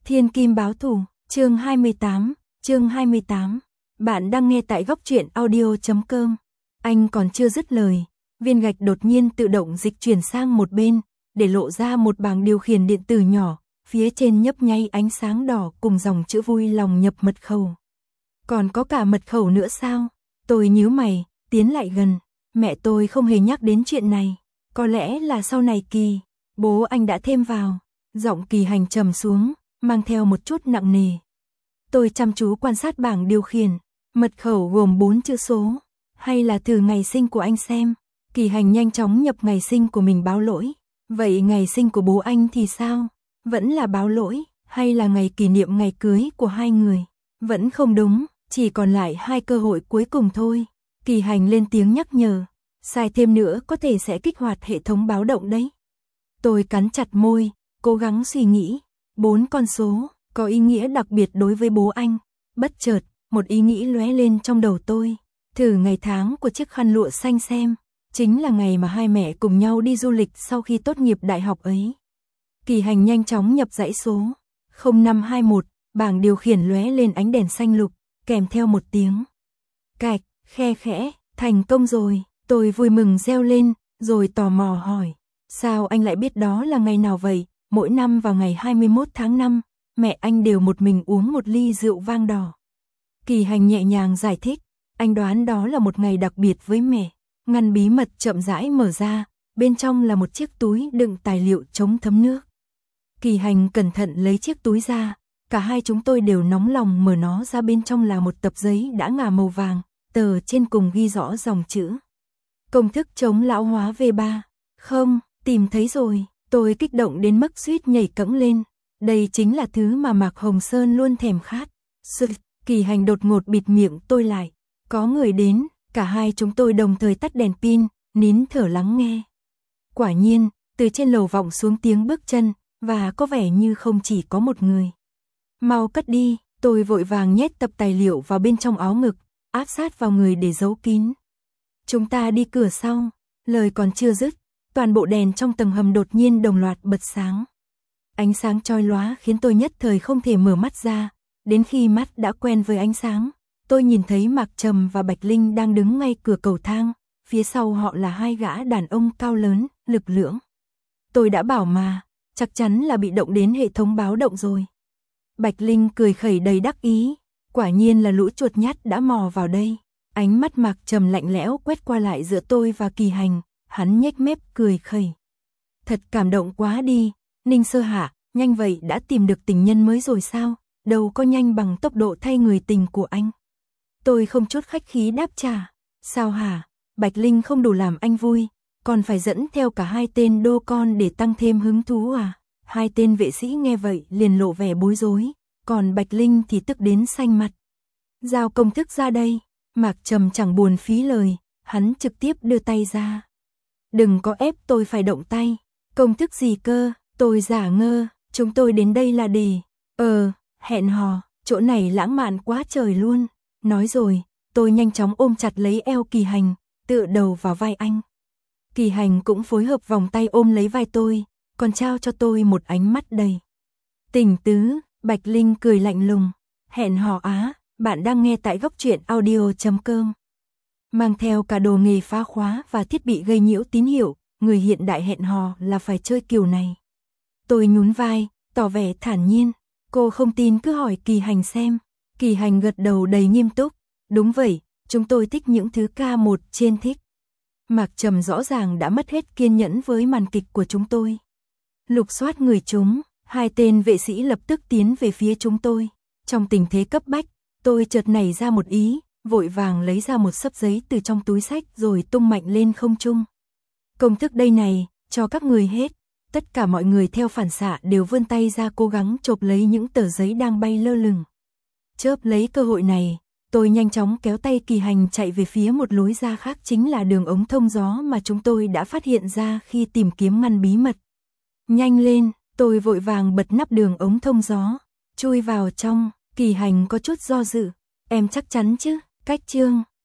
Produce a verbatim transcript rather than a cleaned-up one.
Thiên Kim báo thù, chương hai mươi tám, chương hai mươi tám. Bạn đang nghe tại góc truyện audio chấm com. Anh còn chưa dứt lời, viên gạch đột nhiên tự động dịch chuyển sang một bên, để lộ ra một bảng điều khiển điện tử nhỏ, phía trên nhấp nháy ánh sáng đỏ cùng dòng chữ vui lòng nhập mật khẩu. Còn có cả mật khẩu nữa sao? Tôi nhíu mày, tiến lại gần. Mẹ tôi không hề nhắc đến chuyện này. Có lẽ là sau này Kỳ, bố anh đã thêm vào. Giọng Kỳ Hành trầm xuống, mang theo một chút nặng nề. Tôi chăm chú quan sát bảng điều khiển. Mật khẩu gồm bốn chữ số. Hay là thử ngày sinh của anh xem. Kỳ Hành nhanh chóng nhập ngày sinh của mình báo lỗi. Vậy ngày sinh của bố anh thì sao? Vẫn là báo lỗi, hay là ngày kỷ niệm ngày cưới của hai người? Vẫn không đúng, chỉ còn lại hai cơ hội cuối cùng thôi. Kỳ Hành lên tiếng nhắc nhở. Sai thêm nữa có thể sẽ kích hoạt hệ thống báo động đấy. Tôi cắn chặt môi, cố gắng suy nghĩ. Bốn con số, có ý nghĩa đặc biệt đối với bố anh. Bất chợt, một ý nghĩ lóe lên trong đầu tôi. Thử ngày tháng của chiếc khăn lụa xanh xem. Chính là ngày mà hai mẹ cùng nhau đi du lịch sau khi tốt nghiệp đại học ấy. Kỳ Hành nhanh chóng nhập dãy số. không năm hai mốt, bảng điều khiển lóe lên ánh đèn xanh lục, kèm theo một tiếng. Cạch, khe khẽ, thành công rồi. Tôi vui mừng reo lên, rồi tò mò hỏi. Sao anh lại biết đó là ngày nào vậy? Mỗi năm vào ngày hai mươi mốt tháng năm, mẹ anh đều một mình uống một ly rượu vang đỏ. Kỳ Hành nhẹ nhàng giải thích. Anh đoán đó là một ngày đặc biệt với mẹ. Ngăn bí mật chậm rãi mở ra, bên trong là một chiếc túi đựng tài liệu chống thấm nước. Kỳ Hành cẩn thận lấy chiếc túi ra, cả hai chúng tôi đều nóng lòng mở nó ra, bên trong là một tập giấy đã ngả màu vàng, tờ trên cùng ghi rõ dòng chữ. Công thức chống lão hóa V ba. Không, tìm thấy rồi, tôi kích động đến mức suýt nhảy cẫng lên. Đây chính là thứ mà Mạc Hồng Sơn luôn thèm khát. Sự, Kỳ Hành đột ngột bịt miệng tôi lại. Có người đến, cả hai chúng tôi đồng thời tắt đèn pin, nín thở lắng nghe. Quả nhiên, từ trên lầu vọng xuống tiếng bước chân, và có vẻ như không chỉ có một người. Mau cất đi, tôi vội vàng nhét tập tài liệu vào bên trong áo ngực, áp sát vào người để giấu kín. Chúng ta đi cửa sau. Lời còn chưa dứt, toàn bộ đèn trong tầng hầm đột nhiên đồng loạt bật sáng. Ánh sáng chói lóa khiến tôi nhất thời không thể mở mắt ra. Đến khi mắt đã quen với ánh sáng, tôi nhìn thấy Mạc Trầm và Bạch Linh đang đứng ngay cửa cầu thang. Phía sau họ là hai gã đàn ông cao lớn, lực lưỡng. Tôi đã bảo mà, chắc chắn là bị động đến hệ thống báo động rồi. Bạch Linh cười khẩy đầy đắc ý. Quả nhiên là lũ chuột nhắt đã mò vào đây. Ánh mắt Mạc Trầm lạnh lẽo quét qua lại giữa tôi và Kỳ Hành, hắn nhếch mép cười khẩy. Thật cảm động quá đi, Ninh Sơ Hạ, nhanh vậy đã tìm được tình nhân mới rồi sao? Đâu có nhanh bằng tốc độ thay người tình của anh. Tôi không chút khách khí đáp trả. Sao hả? Bạch Linh không đủ làm anh vui, còn phải dẫn theo cả hai tên đô con để tăng thêm hứng thú à? Hai tên vệ sĩ nghe vậy liền lộ vẻ bối rối, còn Bạch Linh thì tức đến xanh mặt. Giao công thức ra đây. Mạc Trầm chẳng buồn phí lời, hắn trực tiếp đưa tay ra. Đừng có ép tôi phải động tay. Công thức gì cơ? Tôi giả ngơ. Chúng tôi đến đây là để... Ờ, hẹn hò, chỗ này lãng mạn quá trời luôn. Nói rồi, tôi nhanh chóng ôm chặt lấy eo Kỳ Hành, tựa đầu vào vai anh. Kỳ Hành cũng phối hợp vòng tay ôm lấy vai tôi, còn trao cho tôi một ánh mắt đầy tình tứ. Bạch Linh cười lạnh lùng. Hẹn hò á? Bạn đang nghe tại góc truyện audio chấm com. Mang theo cả đồ nghề phá khóa và thiết bị gây nhiễu tín hiệu, người hiện đại hẹn hò là phải chơi kiểu này. Tôi nhún vai, tỏ vẻ thản nhiên. Cô không tin cứ hỏi Kỳ Hành xem. Kỳ Hành gật đầu đầy nghiêm túc. Đúng vậy, chúng tôi thích những thứ ca một trên thích. Mạc Trầm rõ ràng đã mất hết kiên nhẫn với màn kịch của chúng tôi. Lục soát người chúng, hai tên vệ sĩ lập tức tiến về phía chúng tôi. Trong tình thế cấp bách, tôi chợt nảy ra một ý, vội vàng lấy ra một xấp giấy từ trong túi xách rồi tung mạnh lên không trung. Công thức đây này, cho các người hết. Tất cả mọi người theo phản xạ đều vươn tay ra cố gắng chộp lấy những tờ giấy đang bay lơ lửng. Chớp lấy cơ hội này, tôi nhanh chóng kéo tay Kỳ Hành chạy về phía một lối ra khác, chính là đường ống thông gió mà chúng tôi đã phát hiện ra khi tìm kiếm ngăn bí mật. Nhanh lên, tôi vội vàng bật nắp đường ống thông gió, chui vào trong. Kỳ Hành có chút do dự. Em chắc chắn chứ? Cách chương.